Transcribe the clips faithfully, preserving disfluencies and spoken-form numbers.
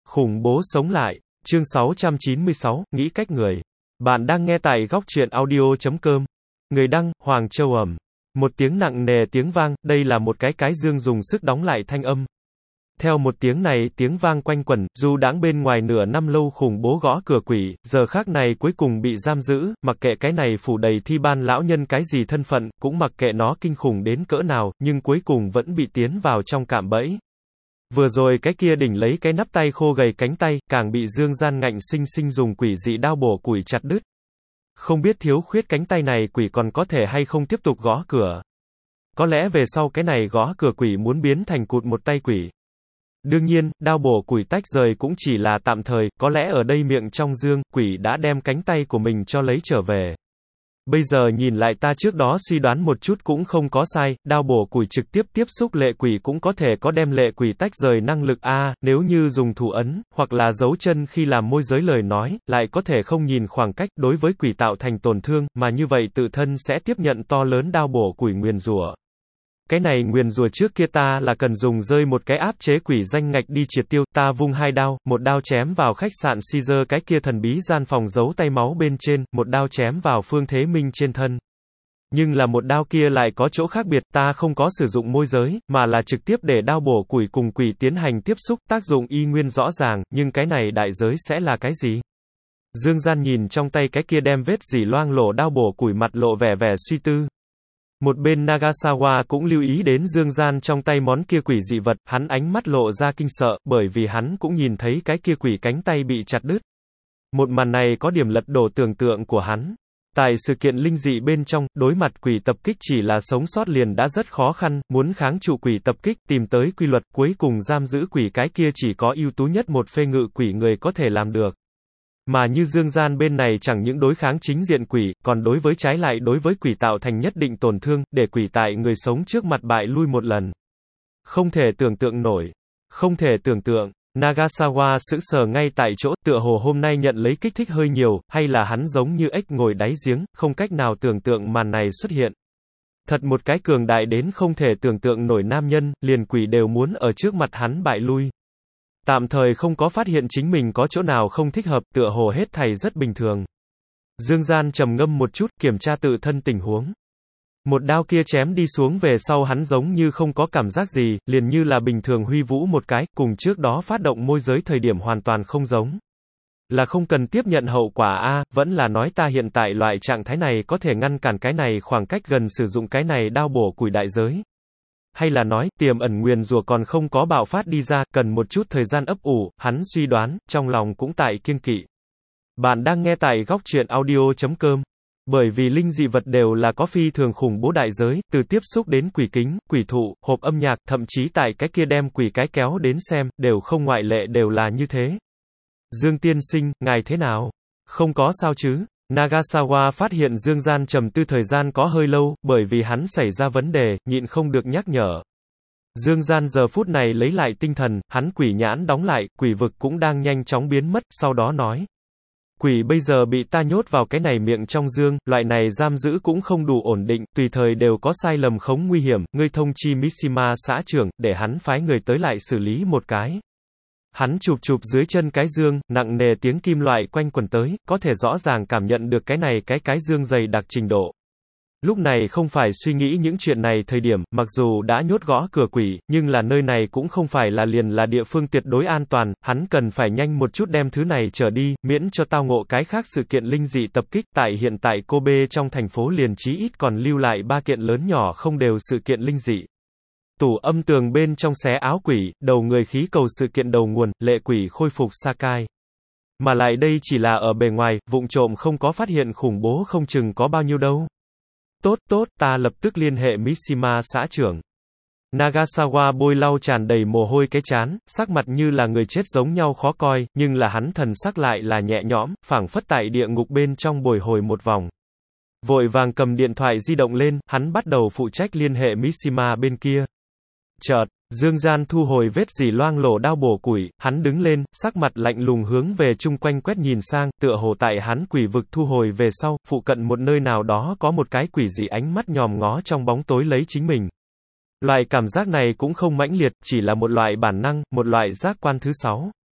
Khủng bố sống lại. Chương sáu trăm chín mươi sáu, nghĩ cách người. Bạn đang nghe tại góc truyện audio chấm com. Người đăng, Hoàng Châu Ẩm. Một tiếng nặng nề tiếng vang, đây là một cái cái dương dùng sức đóng lại thanh âm. Theo một tiếng này, tiếng vang quanh quẩn, du đãng bên ngoài nửa năm lâu khủng bố gõ cửa quỷ, giờ khắc này cuối cùng bị giam giữ, mặc kệ cái này phủ đầy thi ban lão nhân cái gì thân phận, cũng mặc kệ nó kinh khủng đến cỡ nào, nhưng cuối cùng vẫn bị tiến vào trong cạm bẫy. Vừa rồi cái kia đỉnh lấy cái nắp tay khô gầy cánh tay, càng bị Dương Gian ngạnh sinh sinh dùng quỷ dị đao bổ củi chặt đứt. Không biết thiếu khuyết cánh tay này quỷ còn có thể hay không tiếp tục gõ cửa. Có lẽ về sau cái này gõ cửa quỷ muốn biến thành cụt một tay quỷ. Đương nhiên, đao bổ củi tách rời cũng chỉ là tạm thời, có lẽ ở đây miệng trong dương, quỷ đã đem cánh tay của mình cho lấy trở về. Bây giờ nhìn lại ta trước đó suy đoán một chút cũng không có sai, đao bổ củi trực tiếp tiếp xúc lệ quỷ cũng có thể có đem lệ quỷ tách rời năng lực a, nếu như dùng thủ ấn, hoặc là dấu chân khi làm môi giới lời nói, lại có thể không nhìn khoảng cách đối với quỷ tạo thành tổn thương, mà như vậy tự thân sẽ tiếp nhận to lớn đao bổ củi nguyền rủa. Cái này nguyền rủa trước kia ta là cần dùng rơi một cái áp chế quỷ danh ngạch đi triệt tiêu, ta vung hai đao, một đao chém vào khách sạn Caesar cái kia thần bí gian phòng giấu tay máu bên trên, một đao chém vào Phương Thế Minh trên thân. Nhưng là một đao kia lại có chỗ khác biệt, ta không có sử dụng môi giới, mà là trực tiếp để đao bổ củi cùng quỷ tiến hành tiếp xúc, tác dụng y nguyên rõ ràng, nhưng cái này đại giới sẽ là cái gì? Dương Gian nhìn trong tay cái kia đem vết dỉ loang lổ đao bổ củi mặt lộ vẻ vẻ suy tư. Một bên Nagasawa cũng lưu ý đến Dương Gian trong tay món kia quỷ dị vật, hắn ánh mắt lộ ra kinh sợ, bởi vì hắn cũng nhìn thấy cái kia quỷ cánh tay bị chặt đứt. Một màn này có điểm lật đổ tưởng tượng của hắn. Tại sự kiện linh dị bên trong, đối mặt quỷ tập kích chỉ là sống sót liền đã rất khó khăn, muốn kháng trụ quỷ tập kích, tìm tới quy luật, cuối cùng giam giữ quỷ cái kia chỉ có ưu tú nhất một phê ngự quỷ người có thể làm được. Mà như Dương Gian bên này chẳng những đối kháng chính diện quỷ, còn đối với trái lại đối với quỷ tạo thành nhất định tổn thương, để quỷ tại người sống trước mặt bại lui một lần. Không thể tưởng tượng nổi. Không thể tưởng tượng. Nagasawa sững sờ ngay tại chỗ, tựa hồ hôm nay nhận lấy kích thích hơi nhiều, hay là hắn giống như ếch ngồi đáy giếng, không cách nào tưởng tượng màn này xuất hiện. Thật một cái cường đại đến không thể tưởng tượng nổi nam nhân, liền quỷ đều muốn ở trước mặt hắn bại lui. Tạm thời không có phát hiện chính mình có chỗ nào không thích hợp, tựa hồ hết thảy rất bình thường. Dương Gian trầm ngâm một chút, kiểm tra tự thân tình huống. Một đao kia chém đi xuống về sau hắn giống như không có cảm giác gì, liền như là bình thường huy vũ một cái, cùng trước đó phát động môi giới thời điểm hoàn toàn không giống. Là không cần tiếp nhận hậu quả a, vẫn là nói ta hiện tại loại trạng thái này có thể ngăn cản cái này khoảng cách gần sử dụng cái này đao bổ củi đại giới. Hay là nói, tiềm ẩn nguyền rủa còn không có bạo phát đi ra, cần một chút thời gian ấp ủ, hắn suy đoán, trong lòng cũng tại kiêng kỵ. Bạn đang nghe tại góc truyện audio chấm com. Bởi vì linh dị vật đều là có phi thường khủng bố đại giới, từ tiếp xúc đến quỷ kính, quỷ thụ, hộp âm nhạc, thậm chí tại cái kia đem quỷ cái kéo đến xem, đều không ngoại lệ đều là như thế. Dương tiên sinh, ngài thế nào? Không có sao chứ? Nagasawa phát hiện Dương Gian trầm tư thời gian có hơi lâu, bởi vì hắn xảy ra vấn đề, nhịn không được nhắc nhở. Dương Gian giờ phút này lấy lại tinh thần, hắn quỷ nhãn đóng lại, quỷ vực cũng đang nhanh chóng biến mất, sau đó nói. Quỷ bây giờ bị ta nhốt vào cái này miệng trong dương, loại này giam giữ cũng không đủ ổn định, tùy thời đều có sai lầm khống nguy hiểm, ngươi thông chi Mishima xã trưởng, để hắn phái người tới lại xử lý một cái. Hắn chụp chụp dưới chân cái dương, nặng nề tiếng kim loại quanh quẩn tới, có thể rõ ràng cảm nhận được cái này cái cái dương dày đặc trình độ. Lúc này không phải suy nghĩ những chuyện này thời điểm, mặc dù đã nhốt gõ cửa quỷ, nhưng là nơi này cũng không phải là liền là địa phương tuyệt đối an toàn, hắn cần phải nhanh một chút đem thứ này trở đi, miễn cho tao ngộ cái khác sự kiện linh dị tập kích, tại hiện tại Kobe trong thành phố liền chí ít còn lưu lại ba kiện lớn nhỏ không đều sự kiện linh dị. Tủ âm tường bên trong xé áo quỷ, đầu người khí cầu sự kiện đầu nguồn, lệ quỷ khôi phục Sakai. Mà lại đây chỉ là ở bề ngoài, vụng trộm không có phát hiện khủng bố không chừng có bao nhiêu đâu. Tốt tốt, ta lập tức liên hệ Mishima xã trưởng. Nagasawa bôi lau tràn đầy mồ hôi cái trán, sắc mặt như là người chết giống nhau khó coi, nhưng là hắn thần sắc lại là nhẹ nhõm, phảng phất tại địa ngục bên trong bồi hồi một vòng. Vội vàng cầm điện thoại di động lên, hắn bắt đầu phụ trách liên hệ Mishima bên kia. Chợt, Dương Gian thu hồi vết dỉ loang lổ đao bổ củi, hắn đứng lên, sắc mặt lạnh lùng hướng về chung quanh quét nhìn sang, tựa hồ tại hắn quỷ vực thu hồi về sau, phụ cận một nơi nào đó có một cái quỷ dị ánh mắt nhòm ngó trong bóng tối lấy chính mình. Loại cảm giác này cũng không mãnh liệt, chỉ là một loại bản năng, một loại giác quan thứ sáu.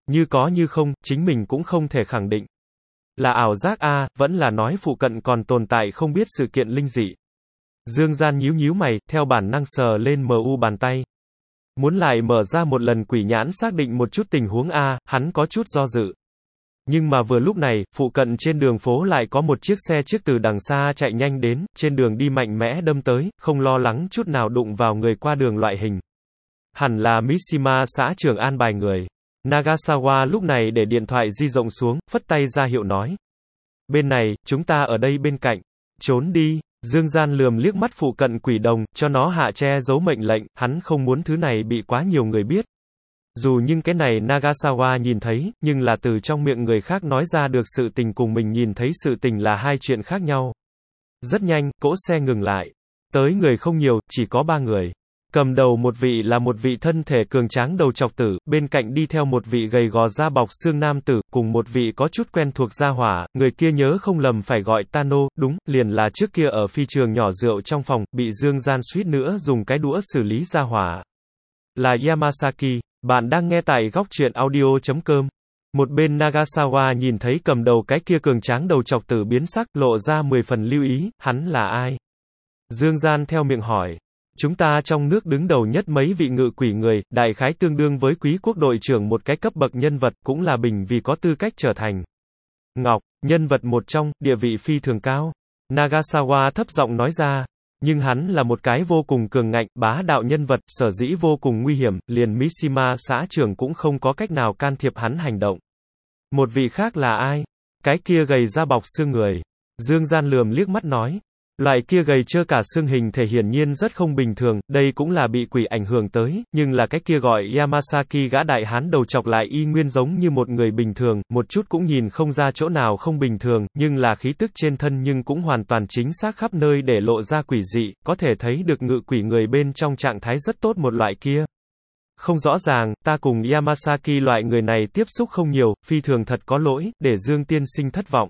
Như có như không, chính mình cũng không thể khẳng định. Là ảo giác a, vẫn là nói phụ cận còn tồn tại không biết sự kiện linh dị. Dương Gian nhíu nhíu mày, theo bản năng sờ lên mờ u bàn tay. Muốn lại mở ra một lần quỷ nhãn xác định một chút tình huống a, hắn có chút do dự. Nhưng mà vừa lúc này, phụ cận trên đường phố lại có một chiếc xe chiếc từ đằng xa chạy nhanh đến, trên đường đi mạnh mẽ đâm tới, không lo lắng chút nào đụng vào người qua đường loại hình. Hẳn là Mishima xã trưởng an bài người. Nagasawa lúc này để điện thoại di động xuống, phất tay ra hiệu nói. Bên này, chúng ta ở đây bên cạnh. Trốn đi. Dương Gian lườm liếc mắt phụ cận quỷ đồng, cho nó hạ che giấu mệnh lệnh, hắn không muốn thứ này bị quá nhiều người biết. Dù nhưng cái này Nagasawa nhìn thấy, nhưng là từ trong miệng người khác nói ra được sự tình cùng mình nhìn thấy sự tình là hai chuyện khác nhau. Rất nhanh, cỗ xe ngừng lại. Tới người không nhiều, chỉ có ba người. Cầm đầu một vị là một vị thân thể cường tráng đầu trọc tử, bên cạnh đi theo một vị gầy gò da bọc xương nam tử, cùng một vị có chút quen thuộc gia hỏa, người kia nhớ không lầm phải gọi Tano, đúng, liền là trước kia ở phi trường nhỏ rượu trong phòng, bị Dương Gian suýt nữa dùng cái đũa xử lý gia hỏa. Là Yamasaki, bạn đang nghe tại góc truyện audio chấm com. Một bên Nagasawa nhìn thấy cầm đầu cái kia cường tráng đầu trọc tử biến sắc, lộ ra mười phần lưu ý, hắn là ai? Dương Gian theo miệng hỏi. Chúng ta trong nước đứng đầu nhất mấy vị ngự quỷ người, đại khái tương đương với quý quốc đội trưởng một cái cấp bậc nhân vật, cũng là bình vì có tư cách trở thành Ngọc, nhân vật một trong, địa vị phi thường cao. Nagasawa thấp giọng nói ra, nhưng hắn là một cái vô cùng cường ngạnh, bá đạo nhân vật, sở dĩ vô cùng nguy hiểm, liền Mishima xã trưởng cũng không có cách nào can thiệp hắn hành động. Một vị khác là ai? Cái kia gầy da bọc xương người. Dương Gian lườm liếc mắt nói. Loại kia gầy trơ cả xương hình thể hiển nhiên rất không bình thường, đây cũng là bị quỷ ảnh hưởng tới, nhưng là cái kia gọi Yamasaki gã đại hán đầu chọc lại y nguyên giống như một người bình thường, một chút cũng nhìn không ra chỗ nào không bình thường, nhưng là khí tức trên thân nhưng cũng hoàn toàn chính xác khắp nơi để lộ ra quỷ dị, có thể thấy được ngự quỷ người bên trong trạng thái rất tốt một loại kia. Không rõ ràng, ta cùng Yamasaki loại người này tiếp xúc không nhiều, phi thường thật có lỗi, để Dương tiên sinh thất vọng.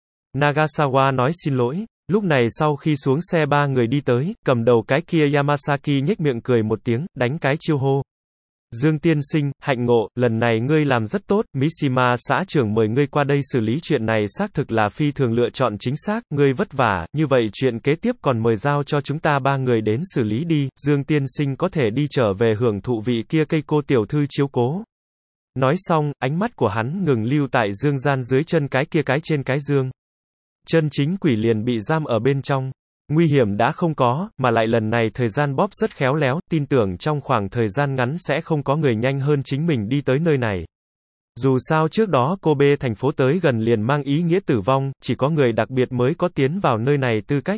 Nagasawa nói xin lỗi. Lúc này sau khi xuống xe ba người đi tới, cầm đầu cái kia Yamasaki nhếch miệng cười một tiếng, đánh cái chiêu hô. Dương tiên sinh, hạnh ngộ, lần này ngươi làm rất tốt, Mishima xã trưởng mời ngươi qua đây xử lý chuyện này xác thực là phi thường lựa chọn chính xác, ngươi vất vả, như vậy chuyện kế tiếp còn mời giao cho chúng ta ba người đến xử lý đi, Dương tiên sinh có thể đi trở về hưởng thụ vị kia cây cô tiểu thư chiếu cố. Nói xong, ánh mắt của hắn ngừng lưu tại Dương Gian dưới chân cái kia cái trên cái dương. Chân chính quỷ liền bị giam ở bên trong. Nguy hiểm đã không có, mà lại lần này thời gian bóp rất khéo léo, tin tưởng trong khoảng thời gian ngắn sẽ không có người nhanh hơn chính mình đi tới nơi này. Dù sao trước đó Kobe thành phố tới gần liền mang ý nghĩa tử vong, chỉ có người đặc biệt mới có tiến vào nơi này tư cách.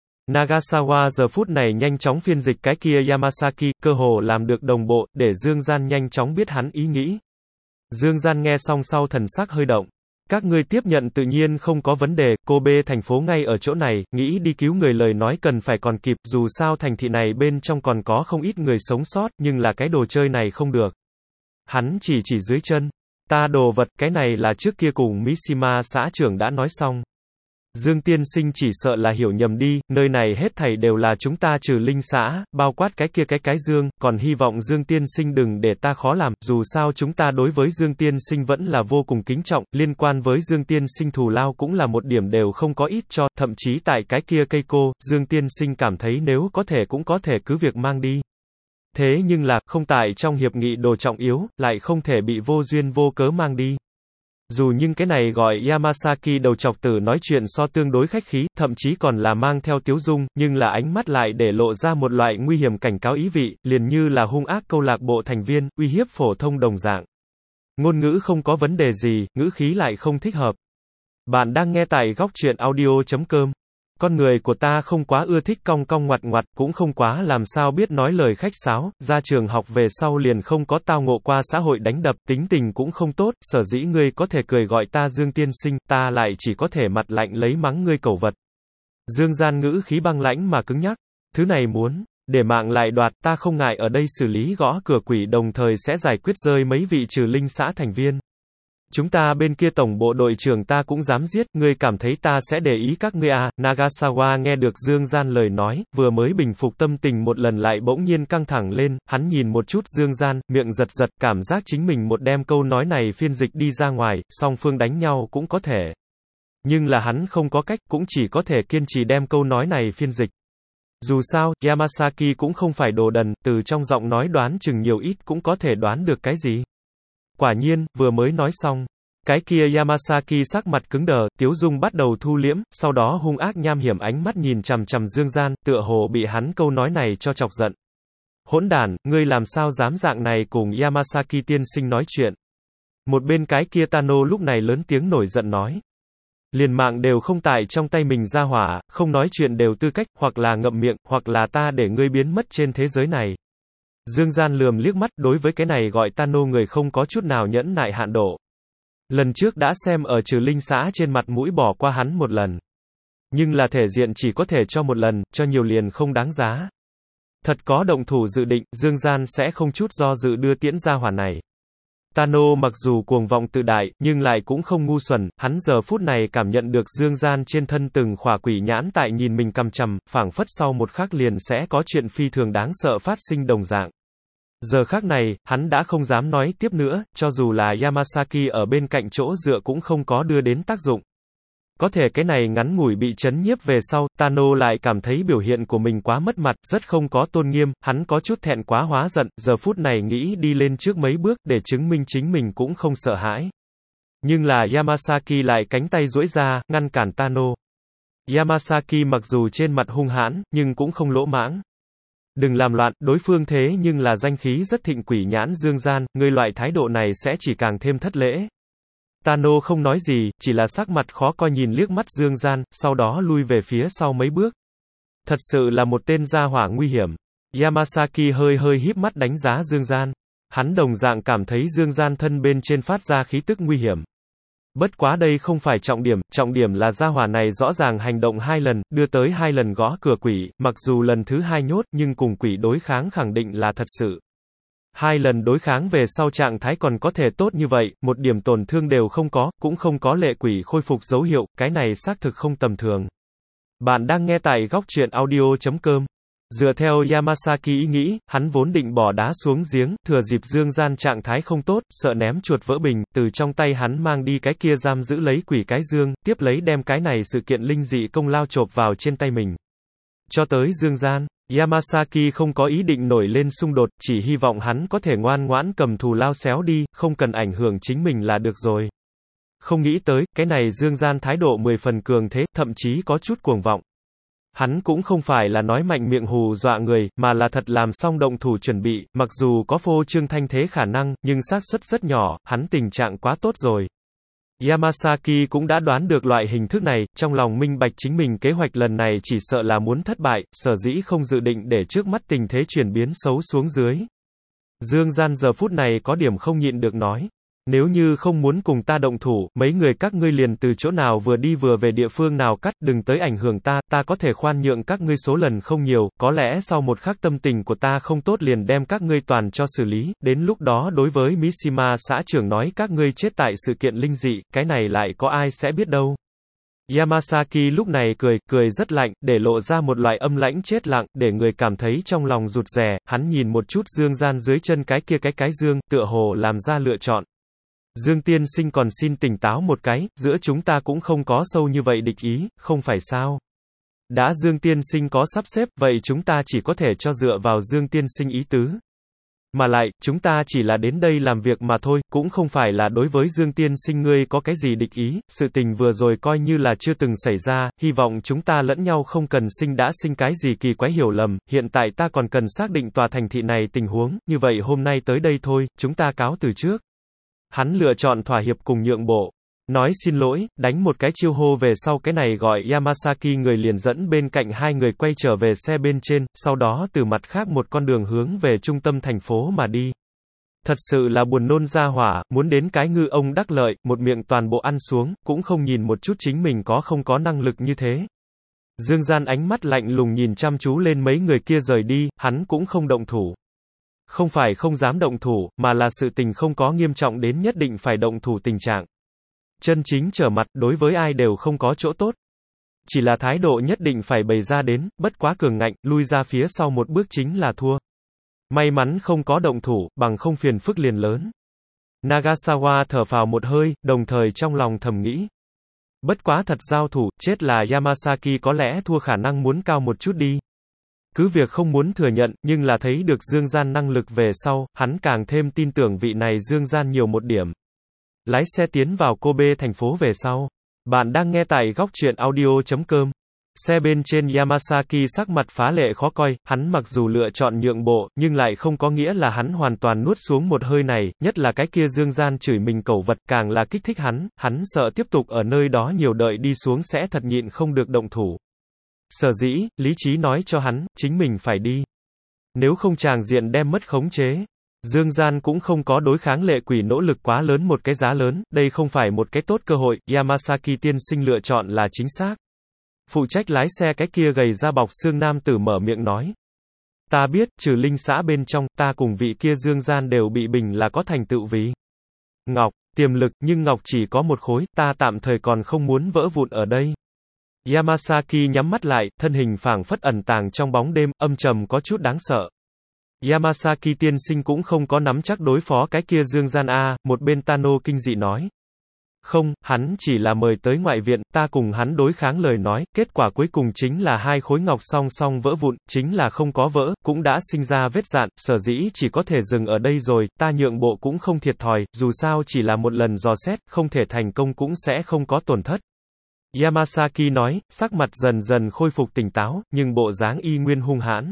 Nagasawa giờ phút này nhanh chóng phiên dịch cái kia Yamasaki, cơ hồ làm được đồng bộ, để Dương Gian nhanh chóng biết hắn ý nghĩ. Dương Gian nghe xong sau thần sắc hơi động. Các ngươi tiếp nhận tự nhiên không có vấn đề, Kobe thành phố ngay ở chỗ này, nghĩ đi cứu người lời nói cần phải còn kịp, dù sao thành thị này bên trong còn có không ít người sống sót, nhưng là cái đồ chơi này không được. Hắn chỉ chỉ dưới chân. Ta đồ vật, cái này là trước kia cùng Mishima xã trưởng đã nói xong. Dương tiên sinh chỉ sợ là hiểu nhầm đi, nơi này hết thảy đều là chúng ta trừ linh xã, bao quát cái kia cái cái Dương, còn hy vọng Dương tiên sinh đừng để ta khó làm, dù sao chúng ta đối với Dương tiên sinh vẫn là vô cùng kính trọng, liên quan với Dương tiên sinh thù lao cũng là một điểm đều không có ít cho, thậm chí tại cái kia cây cô, Dương tiên sinh cảm thấy nếu có thể cũng có thể cứ việc mang đi. Thế nhưng là, không tại trong hiệp nghị đồ trọng yếu, lại không thể bị vô duyên vô cớ mang đi. Dù nhưng cái này gọi Yamasaki đầu trọc tử nói chuyện so tương đối khách khí, thậm chí còn là mang theo tiếu dung, nhưng là ánh mắt lại để lộ ra một loại nguy hiểm cảnh cáo ý vị, liền như là hung ác câu lạc bộ thành viên, uy hiếp phổ thông đồng dạng. Ngôn ngữ không có vấn đề gì, ngữ khí lại không thích hợp. Bạn đang nghe tại góc truyện audio chấm com. Con người của ta không quá ưa thích cong cong ngoặt ngoặt, cũng không quá làm sao biết nói lời khách sáo, ra trường học về sau liền không có tao ngộ qua xã hội đánh đập, tính tình cũng không tốt, sở dĩ ngươi có thể cười gọi ta Dương tiên sinh, ta lại chỉ có thể mặt lạnh lấy mắng ngươi cẩu vật. Dương Gian ngữ khí băng lãnh mà cứng nhắc, thứ này muốn, để mạng lại đoạt, ta không ngại ở đây xử lý gõ cửa quỷ đồng thời sẽ giải quyết rơi mấy vị trừ linh xã thành viên. Chúng ta bên kia tổng bộ đội trưởng ta cũng dám giết, ngươi cảm thấy ta sẽ để ý các ngươi à? Nagasawa nghe được Dương Gian lời nói, vừa mới bình phục tâm tình một lần lại bỗng nhiên căng thẳng lên, hắn nhìn một chút Dương Gian, miệng giật giật, cảm giác chính mình một đem câu nói này phiên dịch đi ra ngoài, song phương đánh nhau cũng có thể. Nhưng là hắn không có cách, cũng chỉ có thể kiên trì đem câu nói này phiên dịch. Dù sao, Yamasaki cũng không phải đồ đần, từ trong giọng nói đoán chừng nhiều ít cũng có thể đoán được cái gì. Quả nhiên, vừa mới nói xong, cái kia Yamasaki sắc mặt cứng đờ, tiếu dung bắt đầu thu liễm, sau đó hung ác nham hiểm ánh mắt nhìn chằm chằm Dương Gian, tựa hồ bị hắn câu nói này cho chọc giận. Hỗn đản, ngươi làm sao dám dạng này cùng Yamasaki tiên sinh nói chuyện? Một bên cái kia Tano lúc này lớn tiếng nổi giận nói. Liền mạng đều không tại trong tay mình ra hỏa, không nói chuyện đều tư cách, hoặc là ngậm miệng, hoặc là ta để ngươi biến mất trên thế giới này. Dương Gian lườm liếc mắt, đối với cái này gọi Tano người không có chút nào nhẫn nại hạn độ. Lần trước đã xem ở Trừ Linh xã trên mặt mũi bỏ qua hắn một lần. Nhưng là thể diện chỉ có thể cho một lần, cho nhiều liền không đáng giá. Thật có động thủ dự định, Dương Gian sẽ không chút do dự đưa tiễn ra hỏa này. Tano mặc dù cuồng vọng tự đại, nhưng lại cũng không ngu xuẩn, hắn giờ phút này cảm nhận được Dương Gian trên thân từng khỏa quỷ nhãn tại nhìn mình cằm chằm, phảng phất sau một khắc liền sẽ có chuyện phi thường đáng sợ phát sinh đồng dạng. Giờ khắc này, hắn đã không dám nói tiếp nữa, cho dù là Yamasaki ở bên cạnh chỗ dựa cũng không có đưa đến tác dụng. Có thể cái này ngắn ngủi bị chấn nhiếp về sau, Tano lại cảm thấy biểu hiện của mình quá mất mặt, rất không có tôn nghiêm, hắn có chút thẹn quá hóa giận, giờ phút này nghĩ đi lên trước mấy bước, để chứng minh chính mình cũng không sợ hãi. Nhưng là Yamasaki lại cánh tay duỗi ra, ngăn cản Tano. Yamasaki mặc dù trên mặt hung hãn, nhưng cũng không lỗ mãng. Đừng làm loạn, đối phương thế nhưng là danh khí rất thịnh quỷ nhãn Dương Gian, ngươi loại thái độ này sẽ chỉ càng thêm thất lễ. Tano không nói gì, chỉ là sắc mặt khó coi nhìn liếc mắt Dương Gian, sau đó lui về phía sau mấy bước. Thật sự là một tên gia hỏa nguy hiểm. Yamasaki hơi hơi híp mắt đánh giá Dương Gian. Hắn đồng dạng cảm thấy Dương Gian thân bên trên phát ra khí tức nguy hiểm. Bất quá đây không phải trọng điểm, trọng điểm là gia hỏa này rõ ràng hành động hai lần, đưa tới hai lần gõ cửa quỷ, mặc dù lần thứ hai nhốt, nhưng cùng quỷ đối kháng khẳng định là thật sự. Hai lần đối kháng về sau trạng thái còn có thể tốt như vậy, một điểm tổn thương đều không có, cũng không có lệ quỷ khôi phục dấu hiệu, cái này xác thực không tầm thường. Bạn đang nghe tại góc truyện audio chấm com. Dựa theo Yamasaki ý nghĩ, hắn vốn định bỏ đá xuống giếng, thừa dịp Dương Gian trạng thái không tốt, sợ ném chuột vỡ bình, từ trong tay hắn mang đi cái kia giam giữ lấy quỷ cái dương, tiếp lấy đem cái này sự kiện linh dị công lao chộp vào trên tay mình. Cho tới Dương Gian, Yamasaki không có ý định nổi lên xung đột, chỉ hy vọng hắn có thể ngoan ngoãn cầm thù lao xéo đi, không cần ảnh hưởng chính mình là được rồi. Không nghĩ tới, cái này Dương Gian thái độ mười phần cường thế, thậm chí có chút cuồng vọng. Hắn cũng không phải là nói mạnh miệng hù dọa người, mà là thật làm xong động thủ chuẩn bị, mặc dù có phô trương thanh thế khả năng, nhưng xác suất rất nhỏ, hắn tình trạng quá tốt rồi. Yamasaki cũng đã đoán được loại hình thức này, trong lòng minh bạch chính mình kế hoạch lần này chỉ sợ là muốn thất bại, sở dĩ không dự định để trước mắt tình thế chuyển biến xấu xuống dưới. Dương Gian giờ phút này có điểm không nhịn được nói. Nếu như không muốn cùng ta động thủ, mấy người các ngươi liền từ chỗ nào vừa đi vừa về địa phương nào cắt, đừng tới ảnh hưởng ta, ta có thể khoan nhượng các ngươi số lần không nhiều, có lẽ sau một khắc tâm tình của ta không tốt liền đem các ngươi toàn cho xử lý, đến lúc đó đối với Mishima xã trưởng nói các ngươi chết tại sự kiện linh dị, cái này lại có ai sẽ biết đâu. Yamasaki lúc này cười, cười rất lạnh, để lộ ra một loại âm lãnh chết lặng, để người cảm thấy trong lòng rụt rè, hắn nhìn một chút Dương Gian dưới chân cái kia cái cái dương, tựa hồ làm ra lựa chọn. Dương tiên sinh còn xin tỉnh táo một cái, giữa chúng ta cũng không có sâu như vậy địch ý, không phải sao? Đã Dương tiên sinh có sắp xếp, vậy chúng ta chỉ có thể cho dựa vào Dương tiên sinh ý tứ. Mà lại, chúng ta chỉ là đến đây làm việc mà thôi, cũng không phải là đối với Dương tiên sinh ngươi có cái gì địch ý, sự tình vừa rồi coi như là chưa từng xảy ra, hy vọng chúng ta lẫn nhau không cần sinh đã sinh cái gì kỳ quái hiểu lầm, hiện tại ta còn cần xác định tòa thành thị này tình huống, như vậy hôm nay tới đây thôi, chúng ta cáo từ trước. Hắn lựa chọn thỏa hiệp cùng nhượng bộ. Nói xin lỗi, đánh một cái chiêu hô về sau cái này gọi Yamasaki người liền dẫn bên cạnh hai người quay trở về xe bên trên, sau đó từ mặt khác một con đường hướng về trung tâm thành phố mà đi. Thật sự là buồn nôn ra hỏa, muốn đến cái ngư ông đắc lợi, một miệng toàn bộ ăn xuống, cũng không nhìn một chút chính mình có không có năng lực như thế. Dương Gian ánh mắt lạnh lùng nhìn chăm chú lên mấy người kia rời đi, hắn cũng không động thủ. Không phải không dám động thủ, mà là sự tình không có nghiêm trọng đến nhất định phải động thủ tình trạng. Chân chính trở mặt, đối với ai đều không có chỗ tốt. Chỉ là thái độ nhất định phải bày ra đến, bất quá cường ngạnh, lui ra phía sau một bước chính là thua. May mắn không có động thủ, bằng không phiền phức liền lớn. Nagasawa thở phào một hơi, đồng thời trong lòng thầm nghĩ. Bất quá thật giao thủ, chết là Yamasaki có lẽ thua khả năng muốn cao một chút đi. Cứ việc không muốn thừa nhận, nhưng là thấy được Dương Gian năng lực về sau, hắn càng thêm tin tưởng vị này Dương Gian nhiều một điểm. Lái xe tiến vào Kobe thành phố về sau. Bạn đang nghe tại góc truyện audio chấm com. Xe bên trên Yamasaki sắc mặt phá lệ khó coi, hắn mặc dù lựa chọn nhượng bộ, nhưng lại không có nghĩa là hắn hoàn toàn nuốt xuống một hơi này, nhất là cái kia Dương Gian chửi mình cẩu vật càng là kích thích hắn, hắn sợ tiếp tục ở nơi đó nhiều đợi đi xuống sẽ thật nhịn không được động thủ. Sở dĩ, lý trí nói cho hắn, chính mình phải đi. Nếu không tràng diện đem mất khống chế. Dương Gian cũng không có đối kháng lệ quỷ nỗ lực quá lớn một cái giá lớn, đây không phải một cái tốt cơ hội, Yamasaki tiên sinh lựa chọn là chính xác. Phụ trách lái xe cái kia gầy da bọc xương nam tử mở miệng nói. Ta biết, trừ linh xã bên trong, ta cùng vị kia Dương Gian đều bị bình là có thành tựu vì ngọc, tiềm lực, nhưng ngọc chỉ có một khối, ta tạm thời còn không muốn vỡ vụn ở đây. Yamasaki nhắm mắt lại, thân hình phảng phất ẩn tàng trong bóng đêm, âm trầm có chút đáng sợ. Yamasaki tiên sinh cũng không có nắm chắc đối phó cái kia Dương Gian A, một bên Tano kinh dị nói. Không, hắn chỉ là mời tới ngoại viện, ta cùng hắn đối kháng lời nói, kết quả cuối cùng chính là hai khối ngọc song song vỡ vụn, chính là không có vỡ, cũng đã sinh ra vết dạn, sở dĩ chỉ có thể dừng ở đây rồi, ta nhượng bộ cũng không thiệt thòi, dù sao chỉ là một lần dò xét, không thể thành công cũng sẽ không có tổn thất. Yamasaki nói, sắc mặt dần dần khôi phục tỉnh táo, nhưng bộ dáng y nguyên hung hãn.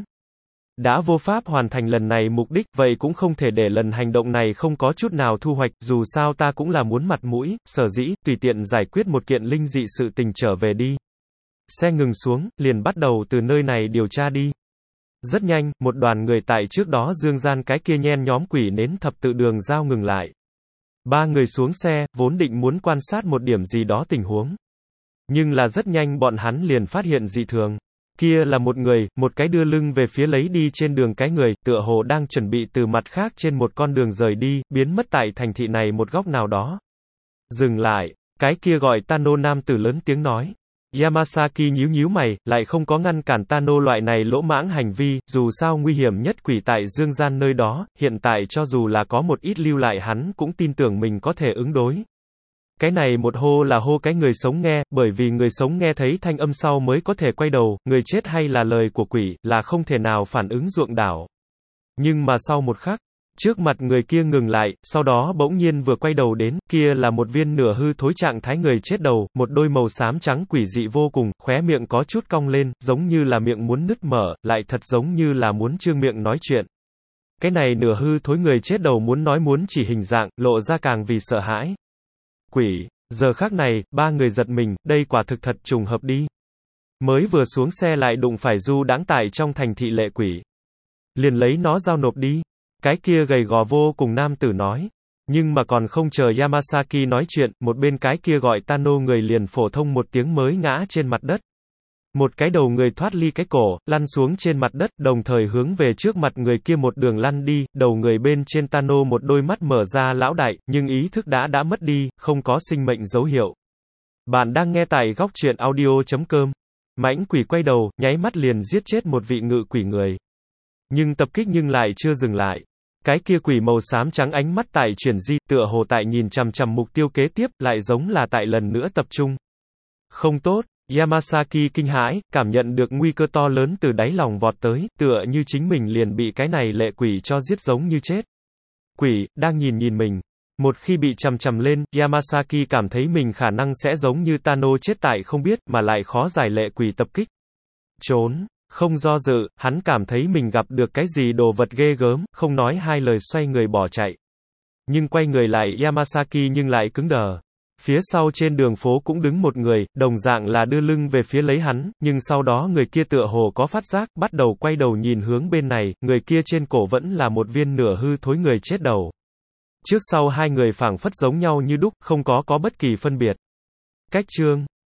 Đã vô pháp hoàn thành lần này mục đích, vậy cũng không thể để lần hành động này không có chút nào thu hoạch, dù sao ta cũng là muốn mặt mũi, sở dĩ, tùy tiện giải quyết một kiện linh dị sự tình trở về đi. Xe ngừng xuống, liền bắt đầu từ nơi này điều tra đi. Rất nhanh, một đoàn người tại trước đó Dương Gian cái kia nhen nhóm quỷ nến thập tự đường giao ngừng lại. Ba người xuống xe, vốn định muốn quan sát một điểm gì đó tình huống. Nhưng là rất nhanh bọn hắn liền phát hiện dị thường. Kia là một người, một cái đưa lưng về phía lấy đi trên đường cái người, tựa hồ đang chuẩn bị từ mặt khác trên một con đường rời đi, biến mất tại thành thị này một góc nào đó. Dừng lại, cái kia gọi Tano nam tử lớn tiếng nói. Yamasaki nhíu nhíu mày, lại không có ngăn cản Tano loại này lỗ mãng hành vi, dù sao nguy hiểm nhất quỷ tại Dương Gian nơi đó, hiện tại cho dù là có một ít lưu lại hắn cũng tin tưởng mình có thể ứng đối. Cái này một hô là hô cái người sống nghe, bởi vì người sống nghe thấy thanh âm sau mới có thể quay đầu, người chết hay là lời của quỷ, là không thể nào phản ứng ruộng đảo. Nhưng mà sau một khắc, trước mặt người kia ngừng lại, sau đó bỗng nhiên vừa quay đầu đến, kia là một viên nửa hư thối trạng thái người chết đầu, một đôi màu xám trắng quỷ dị vô cùng, khóe miệng có chút cong lên, giống như là miệng muốn nứt mở, lại thật giống như là muốn trương miệng nói chuyện. Cái này nửa hư thối người chết đầu muốn nói muốn chỉ hình dạng, lộ ra càng vì sợ hãi. Quỷ, giờ khác này, ba người giật mình, đây quả thực thật trùng hợp đi. Mới vừa xuống xe lại đụng phải du đãng tại trong thành thị lệ quỷ. Liền lấy nó giao nộp đi. Cái kia gầy gò vô cùng nam tử nói. Nhưng mà còn không chờ Yamasaki nói chuyện, một bên cái kia gọi Tano người liền phổ thông một tiếng mới ngã trên mặt đất. Một cái đầu người thoát ly cái cổ, lăn xuống trên mặt đất, đồng thời hướng về trước mặt người kia một đường lăn đi, đầu người bên trên Tano một đôi mắt mở ra lão đại, nhưng ý thức đã đã mất đi, không có sinh mệnh dấu hiệu. Bạn đang nghe tại góc truyện audio chấm com. Mãnh quỷ quay đầu, nháy mắt liền giết chết một vị ngự quỷ người. Nhưng tập kích nhưng lại chưa dừng lại. Cái kia quỷ màu xám trắng ánh mắt tại chuyển di, tựa hồ tại nhìn chằm chằm mục tiêu kế tiếp, lại giống là tại lần nữa tập trung. Không tốt. Yamasaki kinh hãi, cảm nhận được nguy cơ to lớn từ đáy lòng vọt tới, tựa như chính mình liền bị cái này lệ quỷ cho giết giống như chết. Quỷ, đang nhìn nhìn mình. Một khi bị chằm chằm lên, Yamasaki cảm thấy mình khả năng sẽ giống như Tano chết tại không biết, mà lại khó giải lệ quỷ tập kích. Trốn, không do dự, hắn cảm thấy mình gặp được cái gì đồ vật ghê gớm, không nói hai lời xoay người bỏ chạy. Nhưng quay người lại Yamasaki nhưng lại cứng đờ. Phía sau trên đường phố cũng đứng một người, đồng dạng là đưa lưng về phía lấy hắn, nhưng sau đó người kia tựa hồ có phát giác, bắt đầu quay đầu nhìn hướng bên này, người kia trên cổ vẫn là một viên nửa hư thối người chết đầu. Trước sau hai người phảng phất giống nhau như đúc, không có có bất kỳ phân biệt. Cách chương